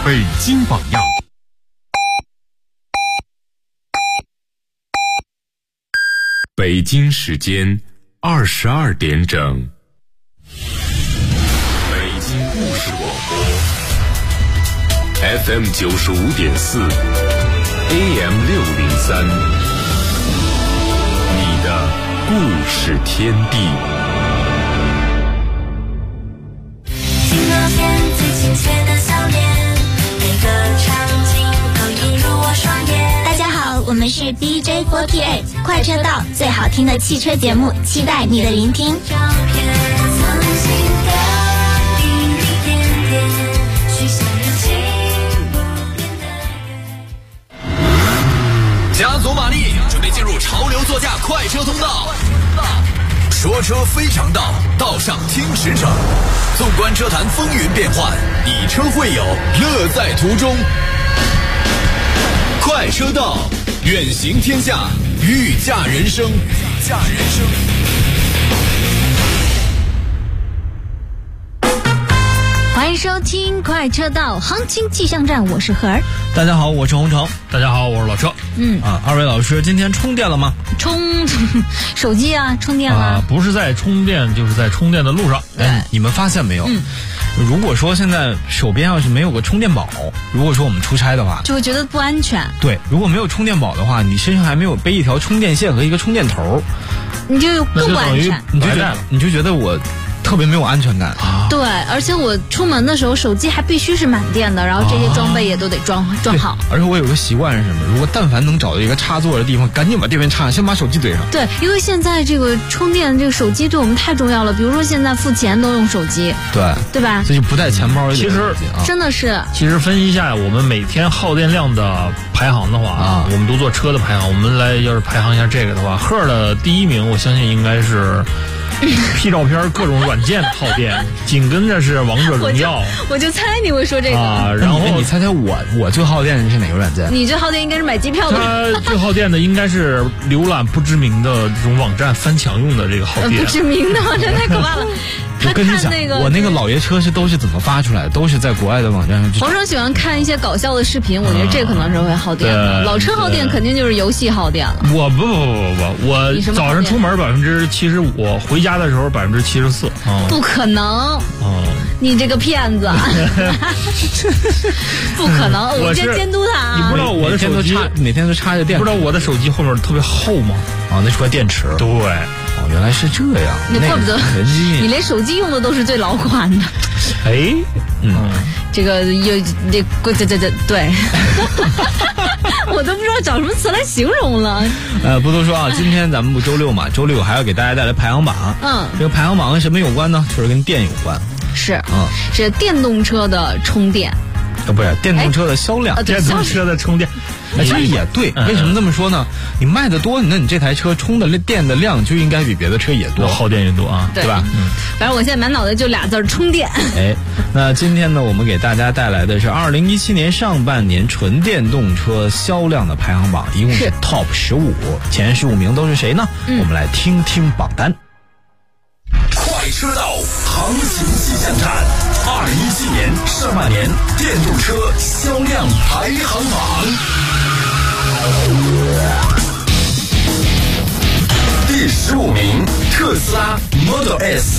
北京榜样。北京时间22点整。北京故事广播 FM 95.4 AM 603，你的故事天地。 今那天最亲切的笑脸，每个场景都映入我双眼。 大家好，我们是 DJ48 快车道，最好听的汽车节目，期待你的聆听。 照片曾经的一点点，许下热情不变的约。 加足马力，准备进入潮流座驾快车通道。说车非常道，道上听驰骋。纵观车坛风云变幻，以车会友，乐在途中。快车道，远行天下，御驾人生。 欢迎收听快车道行情气象站，我是何儿。 大家好，我是洪城。 大家好，我是老车。 二位老师今天充电了吗？ 手机啊，充电了。 不是在充电，就是在充电的路上。 你们发现没有？如果说现在手边要是没有个充电宝，如果说我们出差的话， 就会觉得不安全。 对，如果没有充电宝的话，你身上还没有背一条充电线和一个充电头， 你就更不安全。 你就觉得我特别没有安全感啊！ 对，而且我出门的时候手机还必须是满电的，然后这些装备也都得装好。 而且我有个习惯是什么？如果但凡能找到一个插座的地方，赶紧把电源插上，先把手机怼上。 对，因为现在这个充电这个手机对我们太重要了。比如说现在付钱都用手机，对吧？ 这就不带钱包。 其实真的是， 其实分析一下我们每天耗电量的排行的话我们都做车的排行，我们来要是排行一下这个的话，赫的第一名，我相信应该是。P 照片各种软件耗电，紧跟着是王者荣耀。 我就猜你会说这个然后你猜猜我最耗电的是哪个软件？ 你最耗电应该是买机票的。 他最耗电的应该是浏览不知名的这种网站翻墙用的这个耗电。 不知名的网站太可怕了。 我跟你讲，我那个老爷车都是怎么发出来的？都是在国外的网站上。 黄生喜欢看一些搞笑的视频，我觉得这可能是会耗电的。老车耗电肯定就是游戏耗电了。 我我早上出门75%，回家的时候74%。 不可能！你这个骗子！不可能！我先监督他啊！ 你不知道我的手机每天都插着电， 不知道我的手机后面特别厚吗？ 那是块电池。 对。 原来是这样， 你怪不得你连手机用的都是最老款的。这个对，我都不知道找什么词来形容了。 不多说啊，今天咱们不周六嘛，周六还要给大家带来排行榜。这个排行榜跟什么有关呢？就是跟电有关。 是电动车的充电。 不是电动车的销量， 电动车的充电。 其实也对，为什么这么说呢？你卖的多，那你这台车充的电的量就应该比别的车也多， 耗电也多啊， 对吧？ 反正我现在满脑袋就俩字儿：充电。 那今天呢，我们给大家带来的是2017年上半年纯电动车销量的排行榜，一共是 Top 15，前15名都是谁呢？我们来听听榜单。 快车道行情气象站，2017年上半年电动车销量排行榜。第15名，特斯拉 Model S。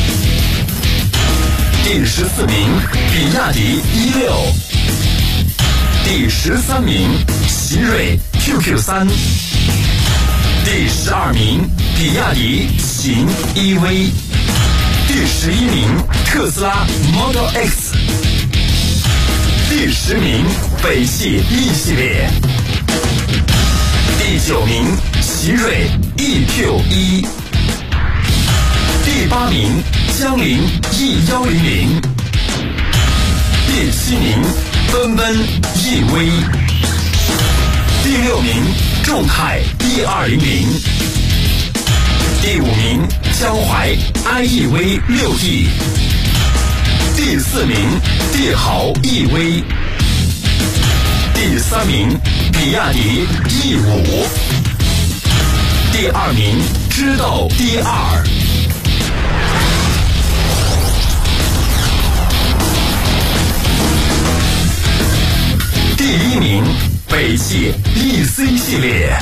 第14名，比亚迪E6。第13名，奇瑞 QQ3。第12名，比亚迪秦 EV。第11名，特斯拉 Model X。第10名，北汽 E 系列。第9名，奇瑞 EQ1。第8名，江铃 E100。第7名，奔奔 EV。第6名，众泰 E200。第5名，江淮 iEV 6D。第4名，帝豪 EV。第3名，比亚迪 E5。第2名，知道 D2。 北汽 EC 系列。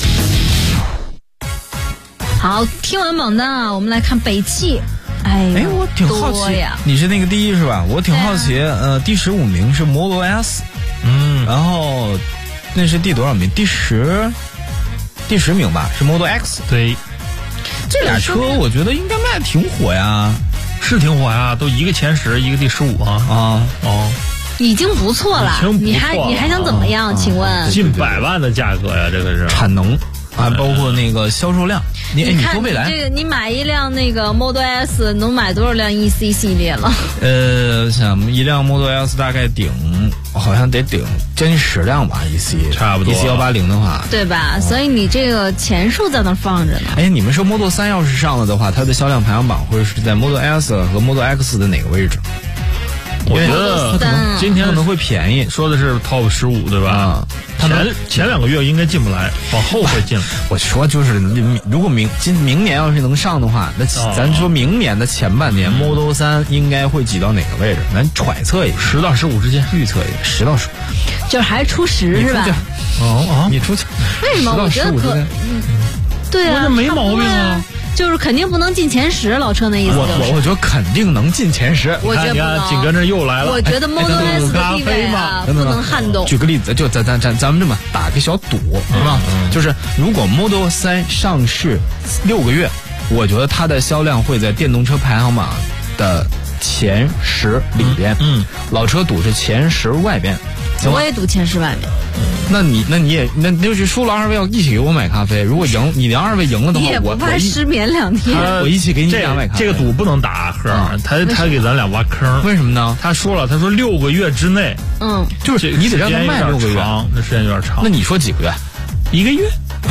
好，听完榜单啊，我们来看北汽。哎， 我挺好奇呀， 你是那个第一是吧？我挺好奇，第15名是 Model S， 然后那是第多少名？第10名吧，是 Model X。 对， 这俩车我觉得应该卖挺火呀， 是挺火呀，都一个前10，一个第15啊。 已经不错了，你还想怎么样？请问近100万的价格呀，这个是产能啊，包括那个销售量。你说未来这个，你买一辆那个 Model S 能买多少辆 EC 系列了？ 想一辆 Model S 大概好像得顶将近10辆吧 ，EC 差不多 EC 180的话， 对吧？所以你这个钱数在那放着呢。 你们说 Model 3要是上了的话，它的销量排行榜会是在 Model S 和 Model X 的哪个位置？ 我觉得今天可能会便宜， 说的是 Top 15，对吧？前2个月应该进不来，往后会进来。 我说就是，如果明年要是能上的话，那咱说明年的前半年 Model 3应该会挤到哪个位置？咱揣测一下，10到15之间，预测一下，10到15， 就是还是出10是吧？ 你出去？ 为什么？我觉得对啊， 这没毛病啊。 就是肯定不能进前10，老车那意思就是。 我觉得肯定能进前10。 我觉得不能。 紧跟着又来了。 我觉得 Model S 的地位啊不能撼动。 举个例子，就咱们这么打个小赌，是吧？就是如果 Model 3上市6个月，我觉得它的销量会在电动车排行榜的前10里边。老车赌是前10外边。 我也赌前10外面。 那就是输了2位要一起给我买咖啡。如果你连2位赢了的话， 你也不怕失眠2天。 我一起给你2买咖啡。 这个赌不能打呵，他给咱俩挖坑。 为什么呢？ 他说6个月之内， 就是你得让他卖6个月， 那时间有点长。 那你说几个月 ？1个月？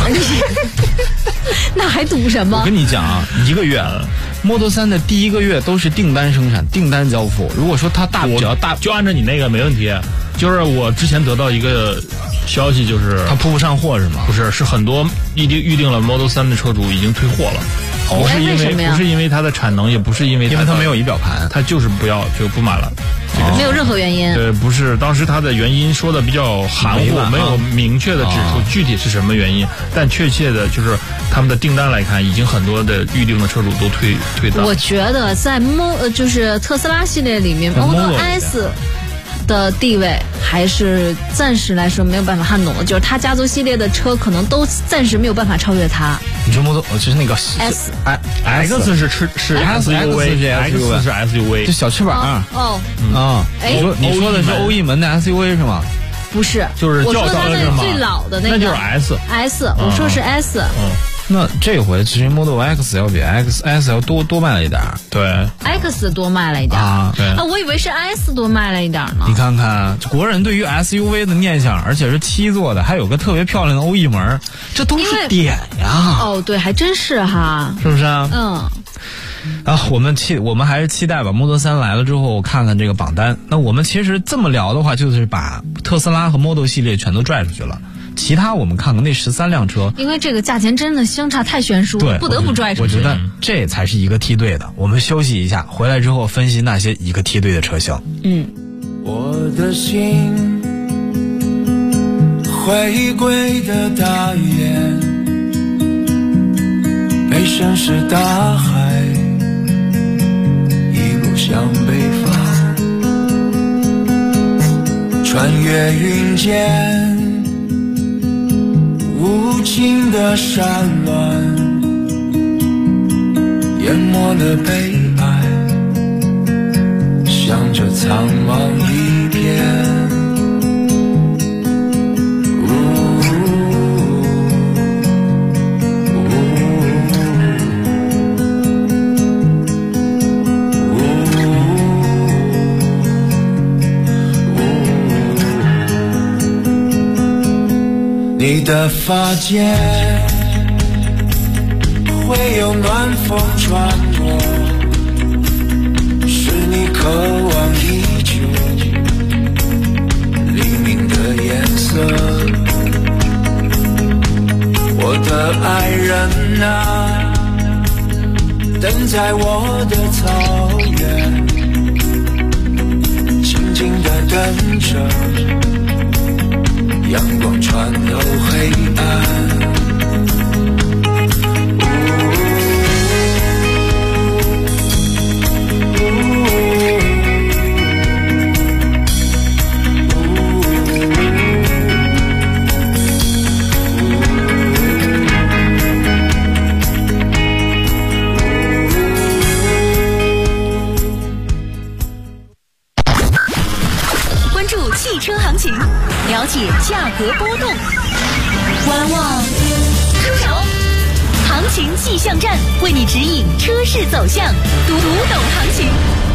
那还赌什么？ 我跟你讲啊，1个月。Model 3的第1个月都是订单生产、订单交付。如果说它只要大， 就按照你那个没问题。就是我之前得到一个消息，就是它铺不上货是吗？ 不是，是很多预定了 Model 3的车主已经退货了。不是因为它的产能，也不是因为它没有仪表盘， 它就是不买了。 没有任何原因。 对，不是，当时它的原因说的比较含糊，没有明确的指出具体是什么原因，但确切的就是他们的订单来看，已经很多的预定的车主都退单。 我觉得在就是特斯拉系列里面 Model S 的地位还是暂时来说没有办法撼动的，就是它家族系列的车可能都暂时没有办法超越它。 你说就是那个 S X 是 SUV，X 是 SUV， 就小翅膀。你说的是欧翼门的 SUV 是吗？ 不是， 就是我说它是最老的那个， 那就是 S， 我说是 S。 那这回其实 Model X 要比 XS 要多卖了一点。 对 ，X 多卖了一点对啊，我以为是 S 多卖了一点呢。 你看看国人对于 SUV 的念想，而且是7座的，还有个特别漂亮的欧翼门，这都是点呀。 对，还真是哈， 是不是啊？我们还是期待吧。Model 3来了之后，看看这个榜单。那我们其实这么聊的话，就是把特斯拉和 Model 系列全都拽出去了。其他我们看看那13辆车， 因为这个价钱真的相差太悬殊了，不得不拽出去。 我觉得这才是一个梯队的。我们休息一下，回来之后分析那些一个梯队的车型。 我的心回归的大雁，被深是大海一路向北方，穿越云间无尽的山峦，淹没了悲哀，向着苍茫一片。你的发间会有暖风穿过，是你渴望已久黎明的颜色。我的爱人啊，等在我的草原，静静地等着阳光注汽车行情，了解价格波动。观望，出手，行情气象站为你指引车市走向，读懂行情。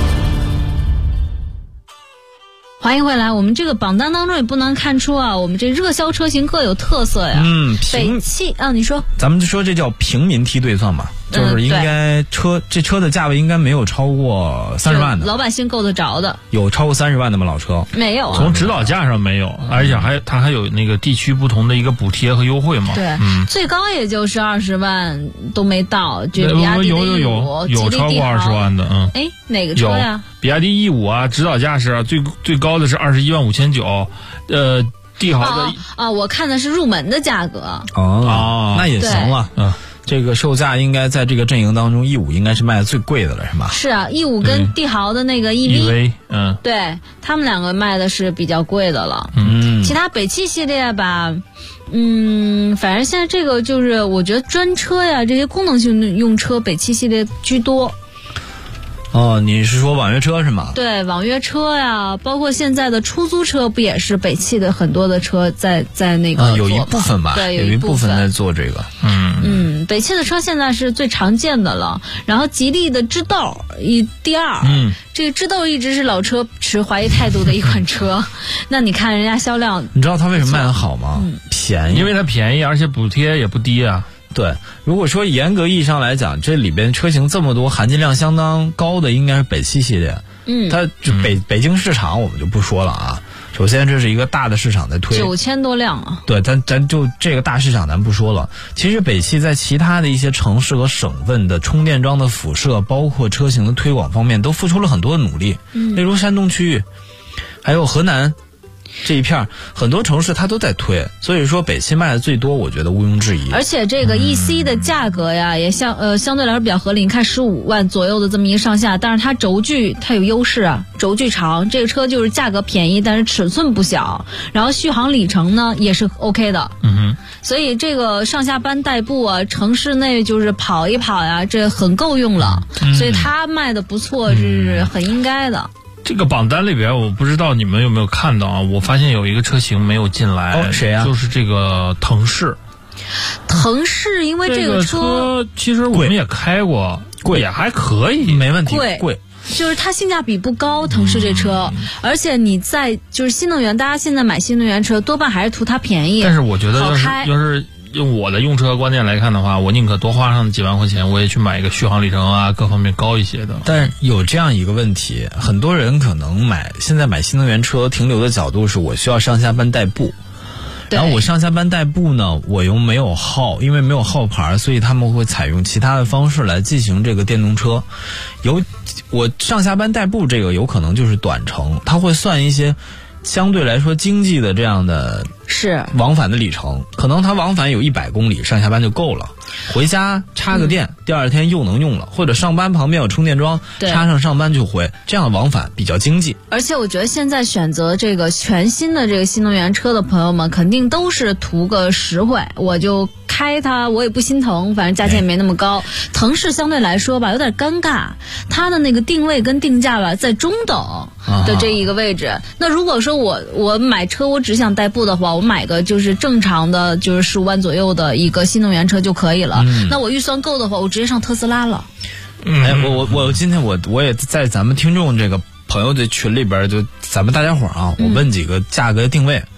欢迎回来，我们这个榜单当中也不难看出啊，我们这热销车型各有特色呀。北汽啊，你说， 咱们就说这叫平民梯队算吧，就是应该这车的价位应该没有超过30万的， 老百姓够得着的。 有超过30万的吗？老车没有啊， 从指导价上没有，而且它还有那个地区不同的一个补贴和优惠嘛。 对，最高也就是20万都没到，这比亚迪的E5 有超过20万的， 哎，哪个车呀？ 比亚迪 E5啊，指导价是最高的是21万5900，帝豪的我看的是入门的价格。 那也行了，这个售价应该在这个阵营当中，E5应该是卖的最贵的了，是吧？ 是啊，E5跟帝豪的那个 EV，对他们两个卖的是比较贵的了。其他北汽系列吧，反正现在这个就是我觉得专车呀，这些功能性用车，北汽系列居多。 你是说网约车是吗？ 对，网约车呀，包括现在的出租车，不也是北汽的很多的车在那个有一部分吧， 对， 有一部分在做这个。 北汽的车现在是最常见的了。然后吉利的智斗第二，这个智斗一直是老车持怀疑态度的一款车。那你看人家销量， 你知道它为什么卖得好吗？便宜， 因为它便宜，而且补贴也不低啊。 对，如果说严格意义上来讲，这里边车型这么多，含金量相当高的应该是北汽系列。它就北京市场我们就不说了啊。首先这是一个大的市场在推 9000多辆啊。 对，咱就这个大市场咱不说了。其实北汽在其他的一些城市和省份的充电桩的辐射，包括车型的推广方面，都付出了很多的努力。例如山东区域，还有河南。这一片很多城市它都在推，所以说北汽卖的最多，我觉得毋庸置疑。 而且这个 EC 的价格呀，也相对来说比较合理。你看15万左右的这么一个上下，但是它轴距它有优势啊，轴距长，这个车就是价格便宜，但是尺寸不小，然后续航里程呢也是 OK 的。所以这个上下班代步啊，城市内就是跑一跑呀，这很够用了。所以它卖的不错，是很应该的。 这个榜单里边，我不知道你们有没有看到啊？我发现有一个车型没有进来， 谁呀？ 就是这个腾势。 腾势，因为这个车其实我们也开过，贵也还可以， 没问题，贵。 就是它性价比不高，腾势这车，而且你在就是新能源，大家现在买新能源车多半还是图它便宜。 但是我觉得要是用我的用车观念来看的话，我宁可多花上几万块钱，我也去买一个续航里程啊各方面高一些的。 但是有这样一个问题，很多人可能现在买新能源车停留的角度是我需要上下班代步，然后我上下班代步呢，我又没有号，因为没有号牌，所以他们会采用其他的方式来进行这个电动车。我上下班代步这个有可能就是短程，他会算一些相对来说经济的这样的往返的里程，可能它往返有100公里，上下班就够了。回家插个电，第二天又能用了，或者上班旁边有充电桩，插上上班就回，这样的往返比较经济。 而且我觉得现在选择这个全新的这个新能源车的朋友们，肯定都是图个实惠，我就开它，我也不心疼，反正价钱也没那么高。腾势相对来说吧，有点尴尬，它的那个定位跟定价吧，在中等的这一个位置。那如果说我买车，我只想代步的话，我买个就是正常的，就是15万左右的一个新能源车就可以了。那我预算够的话，我直接上特斯拉了。 我今天我也在咱们听众这个朋友的群里边，就咱们大家伙啊，我问几个价格定位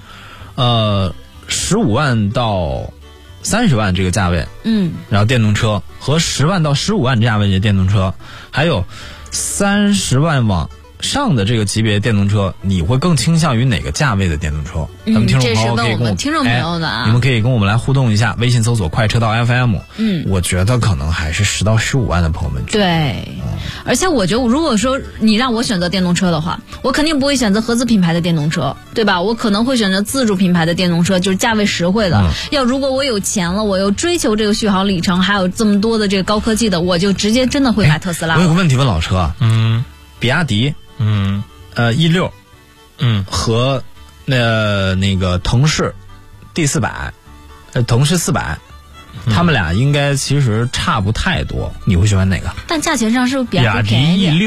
，15万到30万这个价位，然后电动车和10万到15万价位的电动车，还有30万往上的这个级别电动车，你会更倾向于哪个价位的电动车？咱们听众朋友可以跟我们听众朋友的你们可以跟我们来互动一下，微信搜索快车道 FM。我觉得可能还是10到15万的朋友们。 对，而且我觉得如果说你让我选择电动车的话，我肯定不会选择合资品牌的电动车，对吧？我可能会选择自主品牌的电动车，就是价位实惠的。如果我有钱了，我又追求这个续航里程，还有这么多的这个高科技的，我就直接真的会买特斯拉。 我有个问题问老车，比亚迪，E6，和那个腾势 D400，腾势400，他们俩应该其实差不太多，你会喜欢哪个？ 但价钱上是不是比亚迪 E6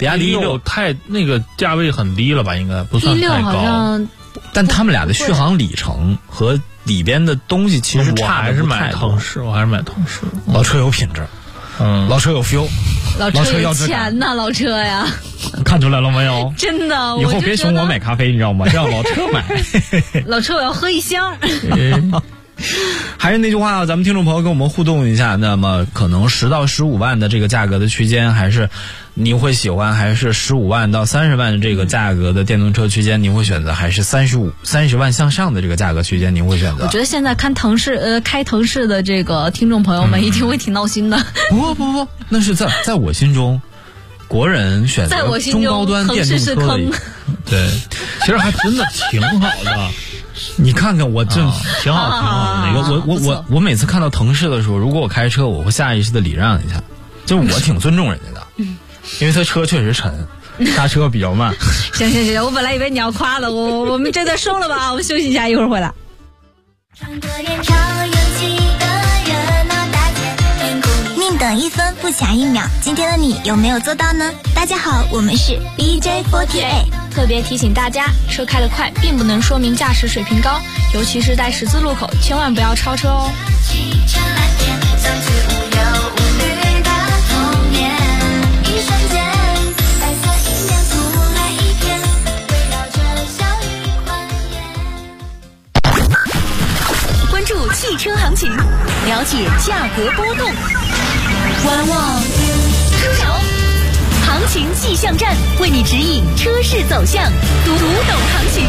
比亚迪 16太那个价位很低了吧？应该不算太 16好高。 像但他们俩的续航里程和里边的东西其实我差还是买的不太多腾。势，我还是买腾势。 老车有品质，老车有 feel， 老车有老车要质感钱呐，老车呀， 看出来了没有？ 真的。 以后别熊我买咖啡，你知道吗？让老车买。 老车我要喝一箱。 还是那句话啊，咱们听众朋友跟我们互动一下。那么可能10到15万的这个价格的区间，还是你会喜欢？还是15万到30万的这个价格的电动车区间，你会选择？还是30万向上的这个价格区间，你会选择？ 我觉得现在开腾势的这个听众朋友们一定会挺闹心的。 不，那是在我心中，国人选择在我心中中高端电动腾势是车的坑。 对，其实还真的挺好的。 你看看我这挺好，挺好的那个。 我每次看到腾势的时候，如果我开车，我会下意识的礼让一下，就是我挺尊重人家的，因为他车确实沉，刹车比较慢。 行，我本来以为你要夸了我们这段收了吧，我们休息一下，一会儿回来。 穿过人潮拥挤的热闹大街，天空里宁等1分不抢1秒，今天的你有没有做到呢？大家好，我们是 BJ48。 特别提醒大家，车开得快并不能说明驾驶水平高，尤其是在十字路口，千万不要超车哦。 汽车蓝天，像是无忧无虑的童年。一瞬间，白色迎面扑来一片，围绕着小雨欢颜。 关注汽车行情，了解价格波动，观望出手。行情气象站为你指引车市走向，读懂行情。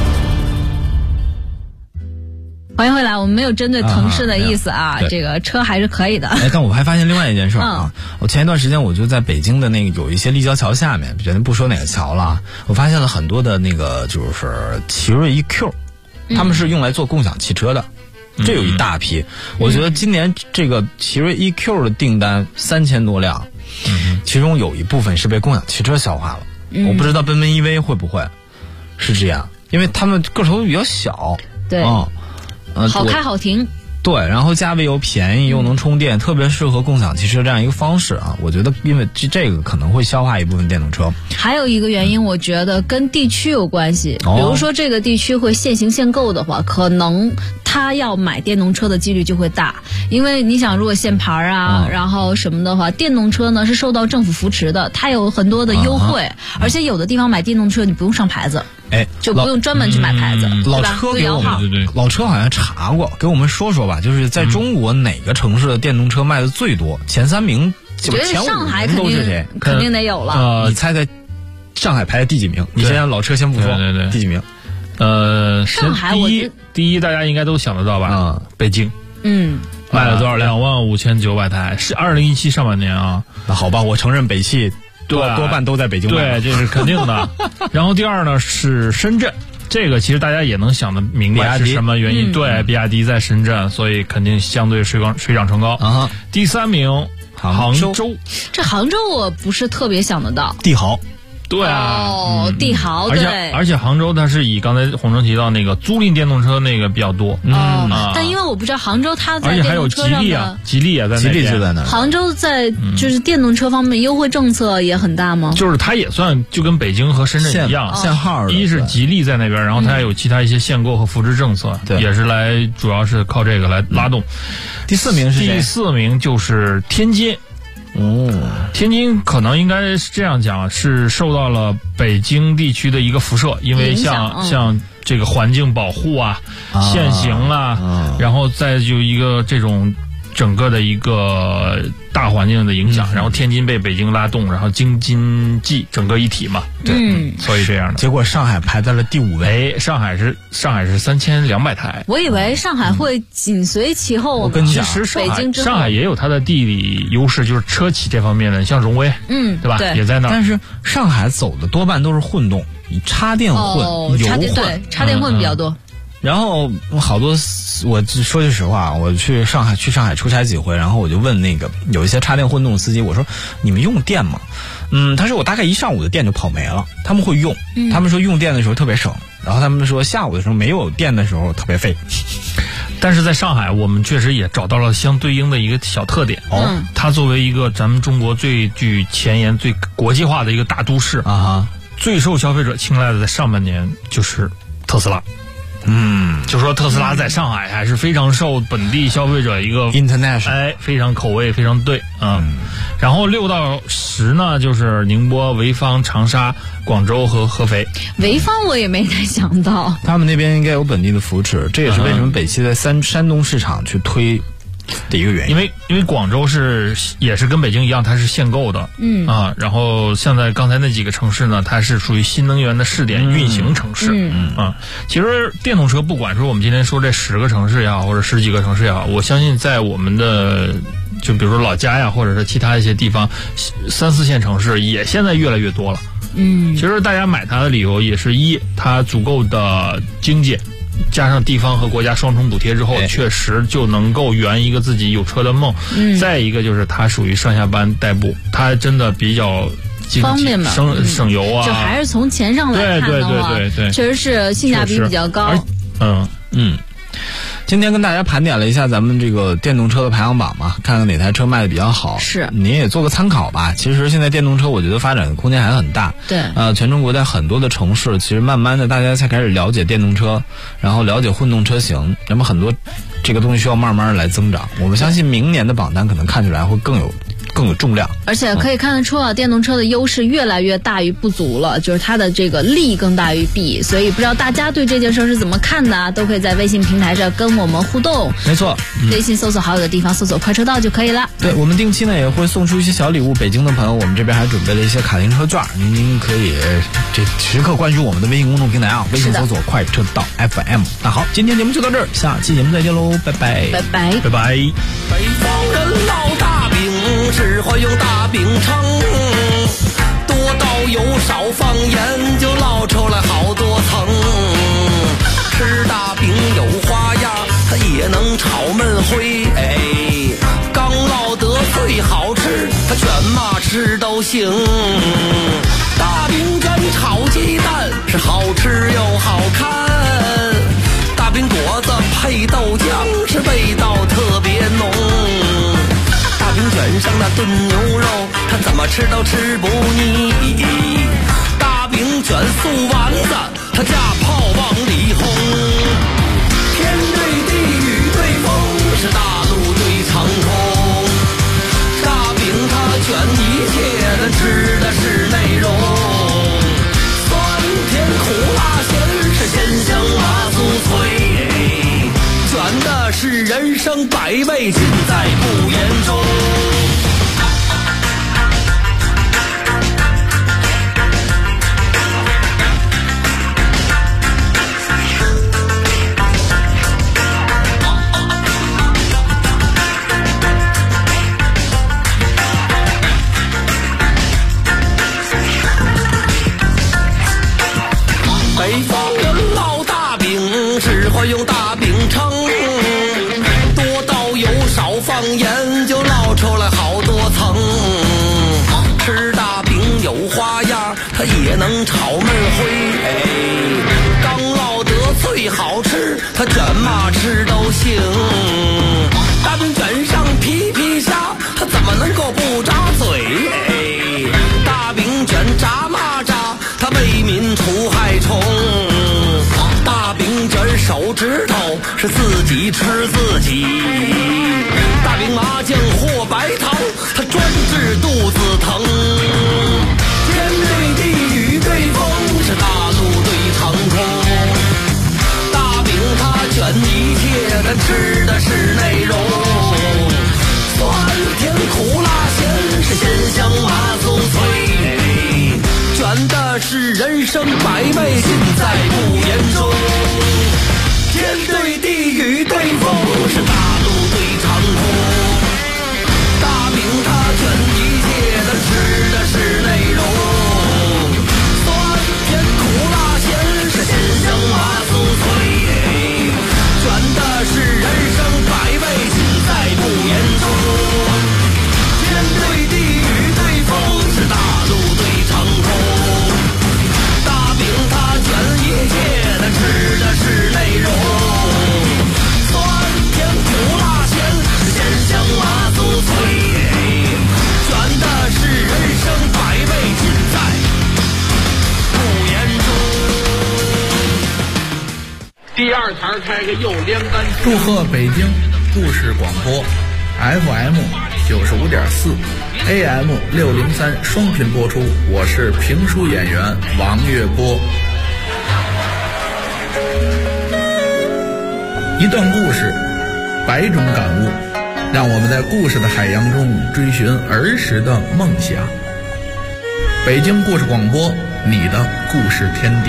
欢迎回来，我们没有针对腾势的意思啊，这个车还是可以的。 但我还发现另外一件事啊，我前一段时间我就在北京的那个有一些立交桥下面，咱不说哪个桥了，我发现了很多的那个就是奇瑞 EQ，他们是用来做共享汽车的。这有一大批，我觉得今年这个奇瑞 EQ 的订单3000多辆，其中有一部分是被共享汽车消化了。我不知道奔奔 EV 会不会是这样，因为他们个头比较小， 对，好开好停。 对，然后价位又便宜又能充电，特别适合共享汽车这样一个方式啊。我觉得因为这个可能会消化一部分电动车。 还有一个原因，我觉得跟地区有关系。比如说这个地区会限行限购的话，可能他要买电动车的几率就会大。因为你想，如果限牌啊，然后什么的话，电动车呢是受到政府扶持的，它有很多的优惠，而且有的地方买电动车你不用上牌子。就不用专门去买牌子， 老车给我们，老车好像查过，给我们说说吧，就是在中国哪个城市的电动车卖的最多？前3名，前5名都是谁？ 肯定得有了。 你猜猜，上海排在第几名？你先老车先不说， 对， 第几名？ 上海第一大家应该都想得到吧？北京。 卖了多少辆 ？25900台，是2017上半年啊。 那好吧，我承认北汽。多半都在北京卖，对，这是肯定的。然后第二呢是深圳，这个其实大家也能想得明白是什么原因。对，比亚迪在深圳，所以肯定相对水涨船高。第3名杭州， 这杭州我不是特别想得到。 帝豪。 对啊， 帝豪，对， 而且杭州它是以刚才洪生提到那个租赁电动车那个比较多， 但因为我不知道杭州它在而且还有吉利啊，吉利也在那边， 吉利就在那。 杭州在就是电动车方面优惠政策也很大吗？ 就是它也算就跟北京和深圳一样， 限号的。 一是吉利在那边，然后它还有其他一些限购和扶持政策，也是来主要是靠这个来拉动。 第4名是谁？ 第4名就是天津。天津可能应该是这样讲，是受到了北京地区的一个辐射，因为像这个环境保护啊、限行啊，然后再就一个这种整个的一个大环境的影响，然后天津被北京拉动，然后京津冀整个一体嘛，对，所以这样的。 结果上海排在了第5位， 上海是3200台。 我以为上海会紧随其后。 我跟你讲， 其实北京之后上海也有它的地理优势，就是车企这方面的，像荣威，对吧？也在那儿。 但是上海走的多半都是混动，以插电混、油混， 插电混比较多。 然后好多，我说句实话，我去上海出差几回，然后我就问那个有一些插电混动司机，我说你们用电吗？他说我大概1上午的电就跑没了。他们会用，他们说用电的时候特别省，然后他们说下午的时候没有电的时候特别费。 但是在上海，我们确实也找到了相对应的一个小特点。它作为一个咱们中国最具前沿、最国际化的一个大都市啊， 最受消费者青睐的在上半年就是特斯拉。就说特斯拉在上海还是非常受本地消费者一个 international， 非常口味非常对然后6到10呢，就是宁波、潍坊、长沙、广州和合肥。 潍坊我也没太想到， 他们那边应该有本地的扶持，这也是为什么北汽在山东市场去推的一个原因。 因为广州也是跟北京一样，它是限购的，然后像在刚才那几个城市呢，它是属于新能源的试点运行城市，其实电动车不管说我们今天说这10个城市也好，或者10几个城市也好，我相信在我们的就比如说老家呀，或者是其他一些地方3、4线城市也现在越来越多了。其实大家买它的理由也是它足够的经济。加上地方和国家双重补贴之后，确实就能够圆一个自己有车的梦。再一个就是它属于上下班代步，它真的比较方便嘛， 省油啊。 就还是从钱上来看的话， 对， 确实是性价比比较高。 今天跟大家盘点了一下咱们这个电动车的排行榜嘛，看看哪台车卖的比较好， 是您也做个参考吧。其实现在电动车我觉得发展的空间还很大， 对， 全中国在很多的城市，其实慢慢的大家才开始了解电动车，然后了解混动车型，那么很多这个东西需要慢慢来增长。我们相信明年的榜单可能看起来会更有重量， 而且可以看得出电动车的优势越来越大于不足了，就是它的这个利更大于弊，所以不知道大家对这件事是怎么看的，都可以在微信平台上跟我们互动。 没错， 微信搜索好友的地方搜索快车道就可以了。 对，我们定期呢也会送出一些小礼物，北京的朋友我们这边还准备了一些卡丁车券，您可以时刻关注我们的微信公众平台微信搜索快车道 FM。那好，今天节目就到这儿，下期节目再见喽，拜拜， 拜拜， 拜拜。 北方人烙大饼，只会用大饼铛，多倒油少放盐，就烙出来好多层。吃大饼有花样，它也能炒焖灰，刚烙得最好吃，它卷嘛吃都行。大饼卷炒鸡蛋是好吃又好看，大饼果子配豆浆是味道特别浓。大饼卷上那炖牛肉，它怎么吃都吃不腻。大饼卷素丸子，它架炮往里轰。天对地，雨对风，是大陆对长空。大饼它卷一切的，吃的是内容。酸甜苦辣咸，是鲜香麻酥脆。卷的是人生百味，尽在不言中。北方人烙大饼，只会用大饼铛，多倒油少放盐，就烙出来好多层。吃大饼有花样，它也能炒焖灰，刚烙得最好吃，它卷嘛吃都行。大饼卷上皮皮虾，它怎么能够不扎嘴？大饼卷炸嘛炸，它为民除害虫。大饼卷手指头，是自己吃自己。大饼麻酱或白糖，它专治肚子疼。天对地，雨对风，是大陆对长空。大饼它卷一切，它吃的是内容。酸甜苦辣咸，是鲜香麻酥脆。卷的是人生百味，尽在不言中。天对地，雨对风，是大陆对长空。大饼它卷一切，它吃的是内容。酸甜苦辣咸，是鲜香麻酥脆。卷的是人生百味，尽在不言中。天对地，雨对风，是大陆对长空。大饼它卷一切，它吃第二台开个右连杆。 祝贺北京故事广播 FM 95.4 AM 603双频播出，我是评书演员王月波。一段故事，百种感悟，让我们在故事的海洋中追寻儿时的梦想。北京故事广播，你的故事天地。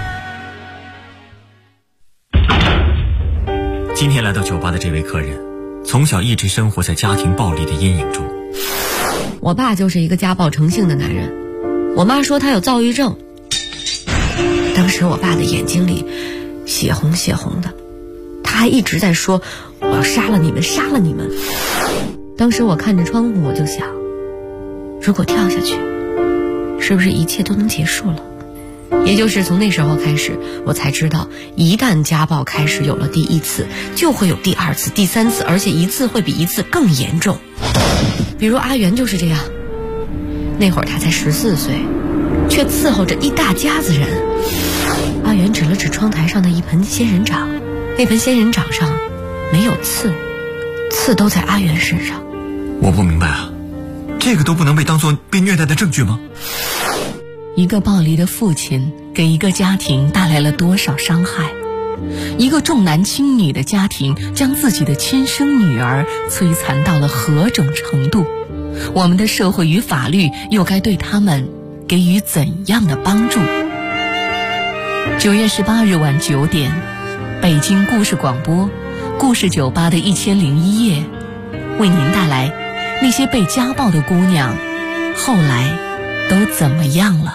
今天来到酒吧的这位客人，从小一直生活在家庭暴力的阴影中。 我爸就是一个家暴成性的男人，我妈说他有躁郁症。当时我爸的眼睛里血红血红的，他还一直在说我要杀了你们，杀了你们。当时我看着窗户，我就想，如果跳下去，是不是一切都能结束了？也就是从那时候开始，我才知道，一旦家暴开始有了第一次，就会有第二次、第三次，而且一次会比一次更严重。比如阿元就是这样，那会儿他才14岁，却伺候着一大家子人。阿元指了指窗台上的一盆仙人掌，那盆仙人掌上没有刺，刺都在阿元身上。 我不明白啊，这个都不能被当作被虐待的证据吗？ 一个暴力的父亲给一个家庭带来了多少伤害？一个重男轻女的家庭将自己的亲生女儿摧残到了何种程度？我们的社会与法律又该对他们给予怎样的帮助？9月18日晚9点，北京故事广播故事酒吧的1001夜，为您带来那些被家暴的姑娘后来都怎么样了。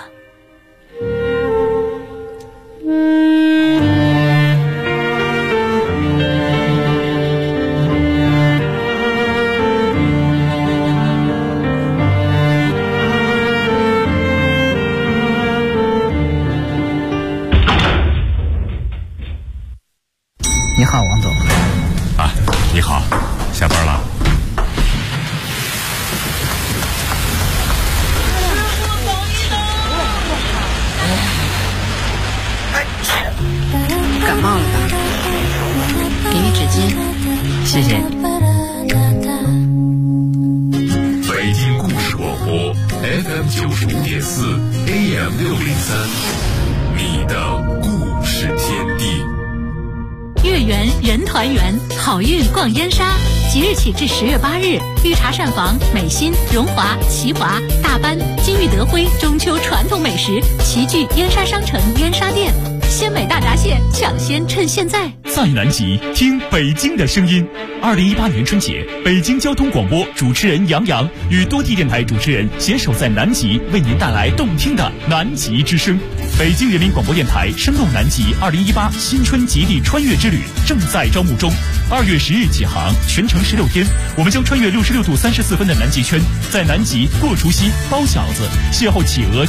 你好，王总。 啊，你好，下班了。 感冒了吧？给你纸巾。谢谢。 北京故事广播 FM 95.4 AM 603，你的故事天地。 月圆人团圆，好运逛燕莎。即日起至10月8日，御茶膳房、美心、荣华、齐华、大班、金玉德辉中秋传统美食齐聚燕莎商城燕莎店，鲜美大闸蟹抢先趁现在。 在南极听北京的声音。2018年春节，北京交通广播主持人杨洋与多地电台主持人携手在南极，为您带来动听的南极之声。北京人民广播电台声动南极2018新春极地穿越之旅正在招募中，2月10日起航，全程16天，我们将穿越66度34分的南极圈，在南极过除夕、包饺子，邂逅企鹅。